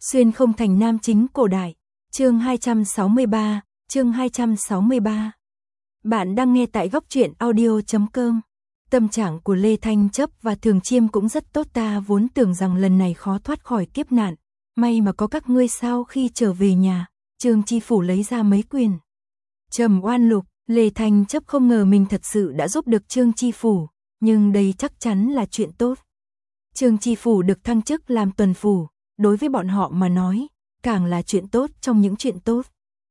Xuyên không thành nam chính cổ đại. Chương 263, chương 263. Bạn đang nghe tại góc truyện audio.com. Tâm trạng của Lê Thanh Chấp và Thường Chiêm cũng rất tốt, ta vốn tưởng rằng lần này khó thoát khỏi kiếp nạn. May mà có các ngươi. Sau khi trở về nhà, Trương Chi Phủ lấy ra mấy quyền Trầm Oan Lục. Lê Thanh Chấp không ngờ mình thật sự đã giúp được Trương Chi Phủ, nhưng đây chắc chắn là chuyện tốt. Trương Chi Phủ được thăng chức làm tuần phủ, đối với bọn họ mà nói, càng là chuyện tốt trong những chuyện tốt.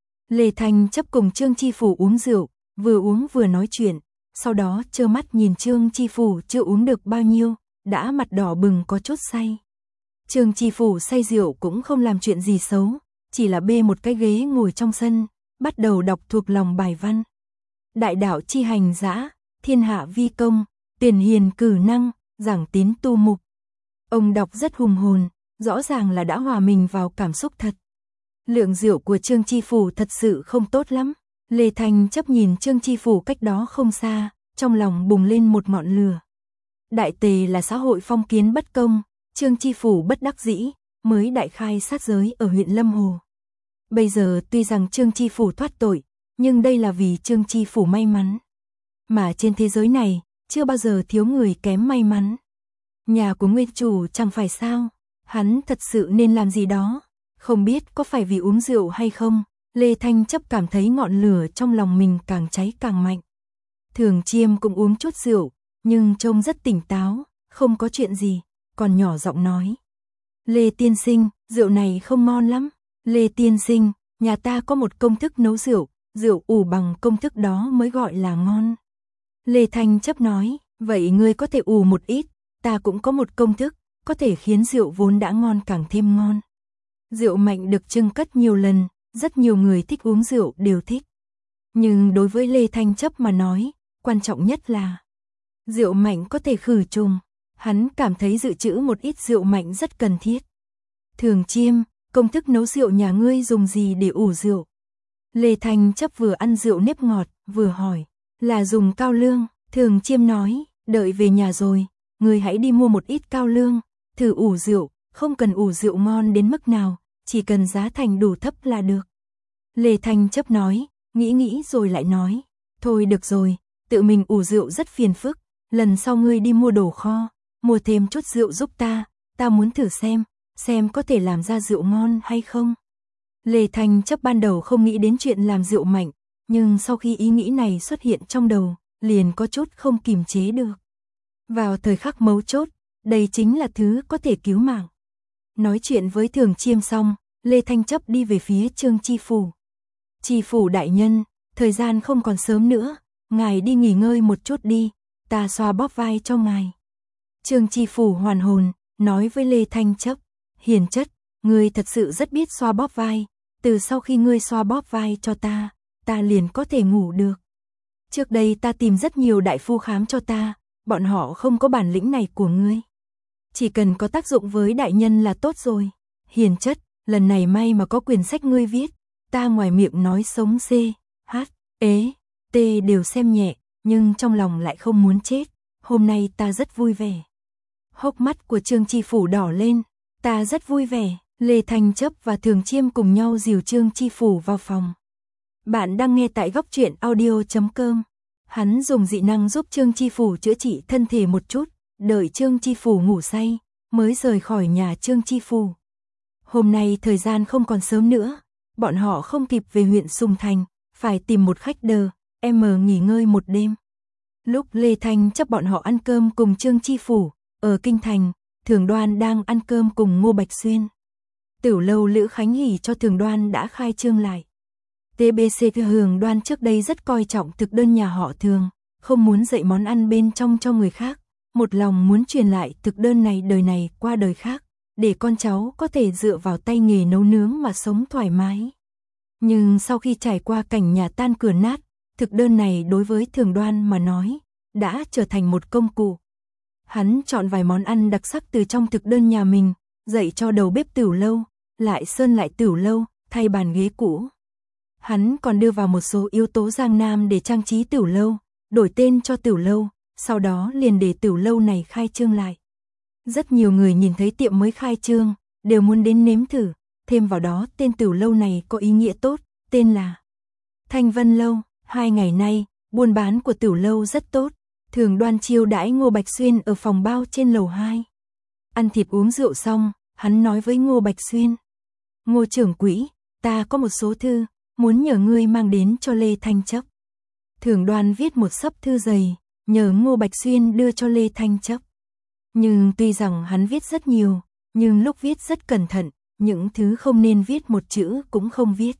Lê Thanh Chấp cùng Trương Chi Phủ uống rượu, vừa uống vừa nói chuyện, sau đó trơ mắt nhìn Trương Chi Phủ chưa uống được bao nhiêu, đã mặt đỏ bừng có chút say. Trương Chi Phủ say rượu cũng không làm chuyện gì xấu, chỉ là bê một cái ghế ngồi trong sân, bắt đầu đọc thuộc lòng bài văn. Đại đạo chi hành dã, thiên hạ vi công, tiền hiền cử năng, giảng tín tu mục. Ông đọc rất hùng hồn, rõ ràng là đã hòa mình vào cảm xúc thật. Lượng rượu của Trương Chi Phủ thật sự không tốt lắm. Lê Thanh Chấp nhìn Trương Chi Phủ cách đó không xa, trong lòng bùng lên một ngọn lửa. Đại tề là xã hội phong kiến bất công, Trương Chi Phủ bất đắc dĩ, mới đại khai sát giới ở huyện Lâm Hồ. Bây giờ tuy rằng Trương Chi Phủ thoát tội, nhưng đây là vì Trương Chi Phủ may mắn. Mà trên thế giới này, chưa bao giờ thiếu người kém may mắn. Nhà của nguyên chủ chẳng phải sao, hắn thật sự nên làm gì đó, không biết có phải vì uống rượu hay không, Lê Thanh Chấp cảm thấy ngọn lửa trong lòng mình càng cháy càng mạnh. Thường Chiêm cũng uống chút rượu, nhưng trông rất tỉnh táo, không có chuyện gì, còn nhỏ giọng nói. Lê tiên sinh, rượu này không ngon lắm. Lê tiên sinh, nhà ta có một công thức nấu rượu, rượu ủ bằng công thức đó mới gọi là ngon. Lê Thanh Chấp nói, vậy ngươi có thể ủ một ít, ta cũng có một công thức, có thể khiến rượu vốn đã ngon càng thêm ngon. Rượu mạnh được trưng cất nhiều lần, rất nhiều người thích uống rượu đều thích. Nhưng đối với Lê Thanh Chấp mà nói, quan trọng nhất là rượu mạnh có thể khử trùng, hắn cảm thấy dự trữ một ít rượu mạnh rất cần thiết. Thường Chiêm, công thức nấu rượu nhà ngươi dùng gì để ủ rượu? Lê Thanh Chấp vừa ăn rượu nếp ngọt, vừa hỏi, là dùng cao lương. Thường Chiêm nói, đợi về nhà rồi, ngươi hãy đi mua một ít cao lương, thử ủ rượu, không cần ủ rượu ngon đến mức nào, chỉ cần giá thành đủ thấp là được. Lê Thanh Chấp nói, nghĩ rồi lại nói, thôi được rồi, tự mình ủ rượu rất phiền phức, lần sau ngươi đi mua đồ kho, mua thêm chút rượu giúp ta muốn thử xem có thể làm ra rượu ngon hay không. Lê Thanh Chấp ban đầu không nghĩ đến chuyện làm rượu mạnh, nhưng sau khi ý nghĩ này xuất hiện trong đầu, liền có chút không kìm chế được. Vào thời khắc mấu chốt, đây chính là thứ có thể cứu mạng. Nói chuyện với Thường Chiêm xong, Lê Thanh Chấp đi về phía Trương Chi Phủ. Chi Phủ đại nhân, thời gian không còn sớm nữa, ngài đi nghỉ ngơi một chút đi, ta xoa bóp vai cho ngài. Trương Chi Phủ hoàn hồn, nói với Lê Thanh Chấp, hiền chất, ngươi thật sự rất biết xoa bóp vai, từ sau khi ngươi xoa bóp vai cho ta liền có thể ngủ được. Trước đây ta tìm rất nhiều đại phu khám cho ta, bọn họ không có bản lĩnh này của ngươi. Chỉ cần có tác dụng với đại nhân là tốt rồi. Hiền chất, lần này may mà có quyển sách ngươi viết, ta ngoài miệng nói sống C, H, ế, T đều xem nhẹ, nhưng trong lòng lại không muốn chết. Hôm nay ta rất vui vẻ. Hốc mắt của Trương Chi Phủ đỏ lên, ta rất vui vẻ. Lê Thanh Chấp và Thường Chiêm cùng nhau dìu Trương Chi Phủ vào phòng. Bạn đang nghe tại góc truyện audio.com. Hắn dùng dị năng giúp Trương Chi Phủ chữa trị thân thể một chút, đợi Trương Chi Phủ ngủ say, mới rời khỏi nhà Trương Chi Phủ. Hôm nay thời gian không còn sớm nữa, bọn họ không kịp về huyện Sùng Thành, phải tìm một khách đờ, nghỉ ngơi một đêm. Lúc Lê Thanh Chấp bọn họ ăn cơm cùng Trương Chi Phủ, ở Kinh Thành, Thường Đoan đang ăn cơm cùng Ngô Bạch Xuyên. Tiểu lâu Lữ Khánh Hỷ cho Thường Đoan đã khai trương lại. TBC Thường Đoan trước đây rất coi trọng thực đơn nhà họ Thường, không muốn dạy món ăn bên trong cho người khác, một lòng muốn truyền lại thực đơn này đời này qua đời khác, để con cháu có thể dựa vào tay nghề nấu nướng mà sống thoải mái. Nhưng sau khi trải qua cảnh nhà tan cửa nát, thực đơn này đối với Thường Đoan mà nói, đã trở thành một công cụ. Hắn chọn vài món ăn đặc sắc từ trong thực đơn nhà mình, dạy cho đầu bếp tiểu lâu, lại sơn lại tiểu lâu, thay bàn ghế cũ. Hắn còn đưa vào một số yếu tố Giang Nam để trang trí tiểu lâu, đổi tên cho tiểu lâu, sau đó liền để tiểu lâu này khai trương lại. Rất nhiều người nhìn thấy tiệm mới khai trương, đều muốn đến nếm thử, thêm vào đó tên tiểu lâu này có ý nghĩa tốt, tên là Thanh Vân Lâu. 2 ngày nay, buôn bán của tiểu lâu rất tốt, thường đoan chiêu đãi Ngô Bạch Xuyên ở phòng bao trên lầu 2. Ăn thịt uống rượu xong, hắn nói với Ngô Bạch Xuyên: Ngô trưởng quỹ, ta có một số thư, muốn nhờ ngươi mang đến cho Lê Thanh Chấp. Thường Đoan viết một xấp thư dày, nhờ Ngô Bạch Xuyên đưa cho Lê Thanh Chấp. Nhưng tuy rằng hắn viết rất nhiều, nhưng lúc viết rất cẩn thận, những thứ không nên viết một chữ cũng không viết.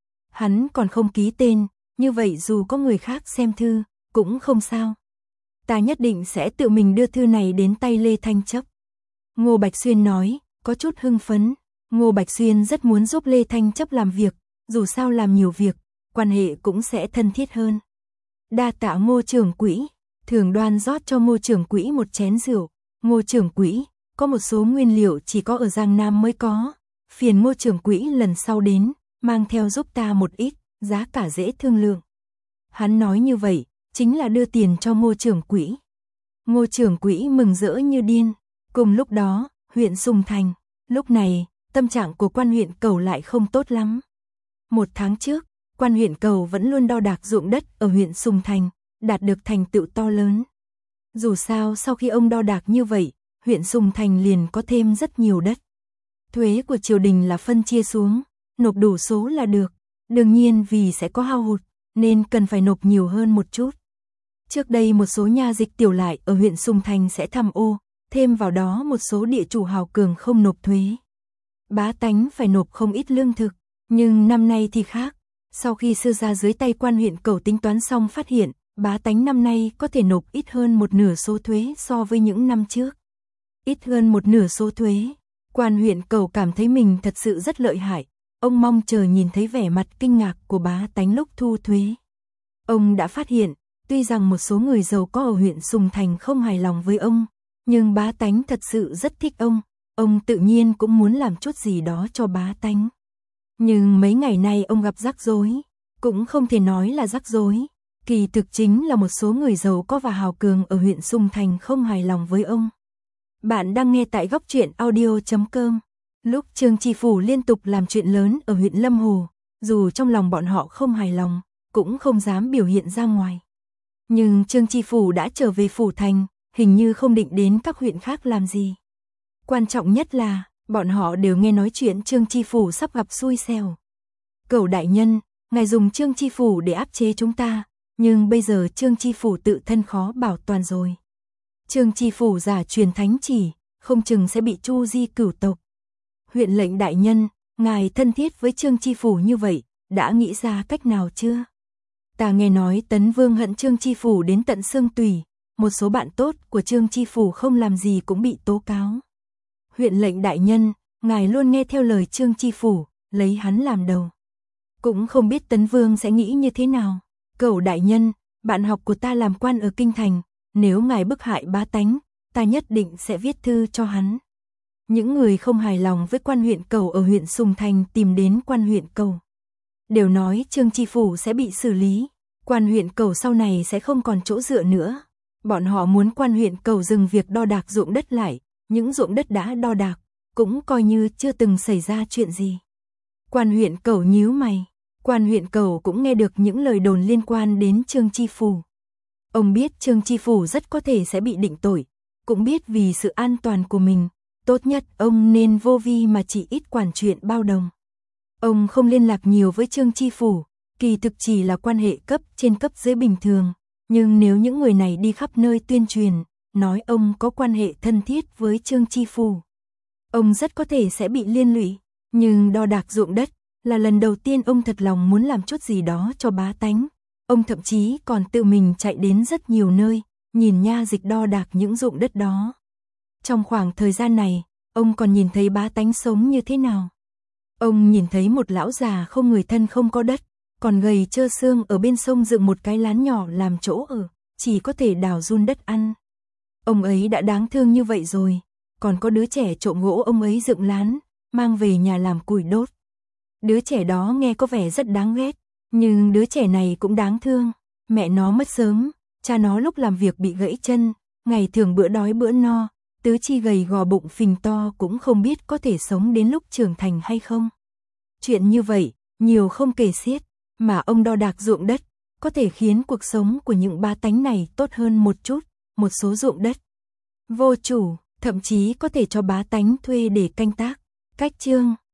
Hắn còn không ký tên, như vậy dù có người khác xem thư, cũng không sao. Ta nhất định sẽ tự mình đưa thư này đến tay Lê Thanh Chấp. Ngô Bạch Xuyên nói, có chút hưng phấn. Ngô Bạch Xuyên rất muốn giúp Lê Thanh Chấp làm việc, dù sao làm nhiều việc, quan hệ cũng sẽ thân thiết hơn. Đa tạ Ngô trưởng quỹ. Thường Đoan rót cho Ngô trưởng quỹ một chén rượu. Ngô trưởng quỹ, có một số nguyên liệu chỉ có ở Giang Nam mới có, phiền Ngô trưởng quỹ lần sau đến, mang theo giúp ta một ít, giá cả dễ thương lượng. Hắn nói như vậy, chính là đưa tiền cho Ngô trưởng quỹ. Ngô trưởng quỹ mừng rỡ như điên. Cùng lúc đó, huyện Sùng Thành, lúc này, tâm trạng của quan huyện Cầu lại không tốt lắm. 1 tháng trước, quan huyện Cầu vẫn luôn đo đạc ruộng đất ở huyện Sùng Thành, đạt được thành tựu to lớn. Dù sao sau khi ông đo đạc như vậy, huyện Sùng Thành liền có thêm rất nhiều đất. Thuế của triều đình là phân chia xuống, nộp đủ số là được. Đương nhiên vì sẽ có hao hụt, nên cần phải nộp nhiều hơn một chút. Trước đây một số nha dịch tiểu lại ở huyện Sùng Thành sẽ tham ô, thêm vào đó một số địa chủ hào cường không nộp thuế. Bá tánh phải nộp không ít lương thực, nhưng năm nay thì khác. Sau khi sư gia dưới tay quan huyện Cầu tính toán xong phát hiện, bá tánh năm nay có thể nộp ít hơn 1/2 số thuế so với những năm trước. Ít hơn 1/2 số thuế. Quan huyện Cầu cảm thấy mình thật sự rất lợi hại. Ông mong chờ nhìn thấy vẻ mặt kinh ngạc của bá tánh lúc thu thuế. Ông đã phát hiện, tuy rằng một số người giàu có ở huyện Sùng Thành không hài lòng với ông, nhưng bá tánh thật sự rất thích ông tự nhiên cũng muốn làm chút gì đó cho bá tánh. Nhưng mấy ngày nay ông gặp rắc rối, cũng không thể nói là rắc rối, kỳ thực chính là một số người giàu có và hào cường ở huyện Sùng Thành không hài lòng với ông. Bạn đang nghe tại goctruyện.audio.com. Lúc Trương Tri Phủ liên tục làm chuyện lớn ở huyện Lâm Hồ, dù trong lòng bọn họ không hài lòng, cũng không dám biểu hiện ra ngoài. Nhưng Trương Tri Phủ đã trở về phủ thành, hình như không định đến các huyện khác làm gì. Quan trọng nhất là, bọn họ đều nghe nói chuyện Trương Tri Phủ sắp gặp xui xẻo. Cẩu đại nhân, ngài dùng Trương Tri Phủ để áp chế chúng ta, nhưng bây giờ Trương Tri Phủ tự thân khó bảo toàn rồi. Trương Tri Phủ giả truyền thánh chỉ, không chừng sẽ bị chu di cửu tộc. Huyện lệnh đại nhân, ngài thân thiết với Trương Tri Phủ như vậy, đã nghĩ ra cách nào chưa? Ta nghe nói Tấn Vương hận Trương Tri Phủ đến tận xương tủy, một số bạn tốt của Trương Tri Phủ không làm gì cũng bị tố cáo. Huyện lệnh đại nhân, ngài luôn nghe theo lời Trương Tri Phủ, lấy hắn làm đầu. Cũng không biết Tấn Vương sẽ nghĩ như thế nào. Cẩu đại nhân, bạn học của ta làm quan ở Kinh Thành, nếu ngài bức hại bá tánh, ta nhất định sẽ viết thư cho hắn. Những người không hài lòng với quan huyện Cầu ở huyện Sùng Thành tìm đến quan huyện Cầu. Đều nói Trương Tri Phủ sẽ bị xử lý, quan huyện Cầu sau này sẽ không còn chỗ dựa nữa. Bọn họ muốn quan huyện Cầu dừng việc đo đạc ruộng đất lại, những ruộng đất đã đo đạc, cũng coi như chưa từng xảy ra chuyện gì. Quan huyện Cầu nhíu mày, quan huyện Cầu cũng nghe được những lời đồn liên quan đến Trương Tri Phủ. Ông biết Trương Tri Phủ rất có thể sẽ bị định tội, cũng biết vì sự an toàn của mình, tốt nhất ông nên vô vi mà chỉ ít quản chuyện bao đồng. Ông không liên lạc nhiều với Trương Tri Phủ, kỳ thực chỉ là quan hệ cấp trên cấp dưới bình thường, nhưng nếu những người này đi khắp nơi tuyên truyền, nói ông có quan hệ thân thiết với Trương Tri Phủ, ông rất có thể sẽ bị liên lụy. Nhưng đo đạc ruộng đất là lần đầu tiên ông thật lòng muốn làm chút gì đó cho bá tánh. Ông thậm chí còn tự mình chạy đến rất nhiều nơi, nhìn nha dịch đo đạc những ruộng đất đó. Trong khoảng thời gian này, ông còn nhìn thấy bá tánh sống như thế nào. Ông nhìn thấy một lão già không người thân không có đất, còn gầy trơ xương ở bên sông dựng một cái lán nhỏ làm chỗ ở, chỉ có thể đào giun đất ăn. Ông ấy đã đáng thương như vậy rồi, còn có đứa trẻ trộm gỗ ông ấy dựng lán, mang về nhà làm củi đốt. Đứa trẻ đó nghe có vẻ rất đáng ghét, nhưng đứa trẻ này cũng đáng thương. Mẹ nó mất sớm, cha nó lúc làm việc bị gãy chân, ngày thường bữa đói bữa no, tứ chi gầy gò bụng phình to cũng không biết có thể sống đến lúc trưởng thành hay không. Chuyện như vậy, nhiều không kể xiết, mà ông đo đạc ruộng đất, có thể khiến cuộc sống của những bá tánh này tốt hơn một chút, một số ruộng đất vô chủ, thậm chí có thể cho bá tánh thuê để canh tác. Cách chương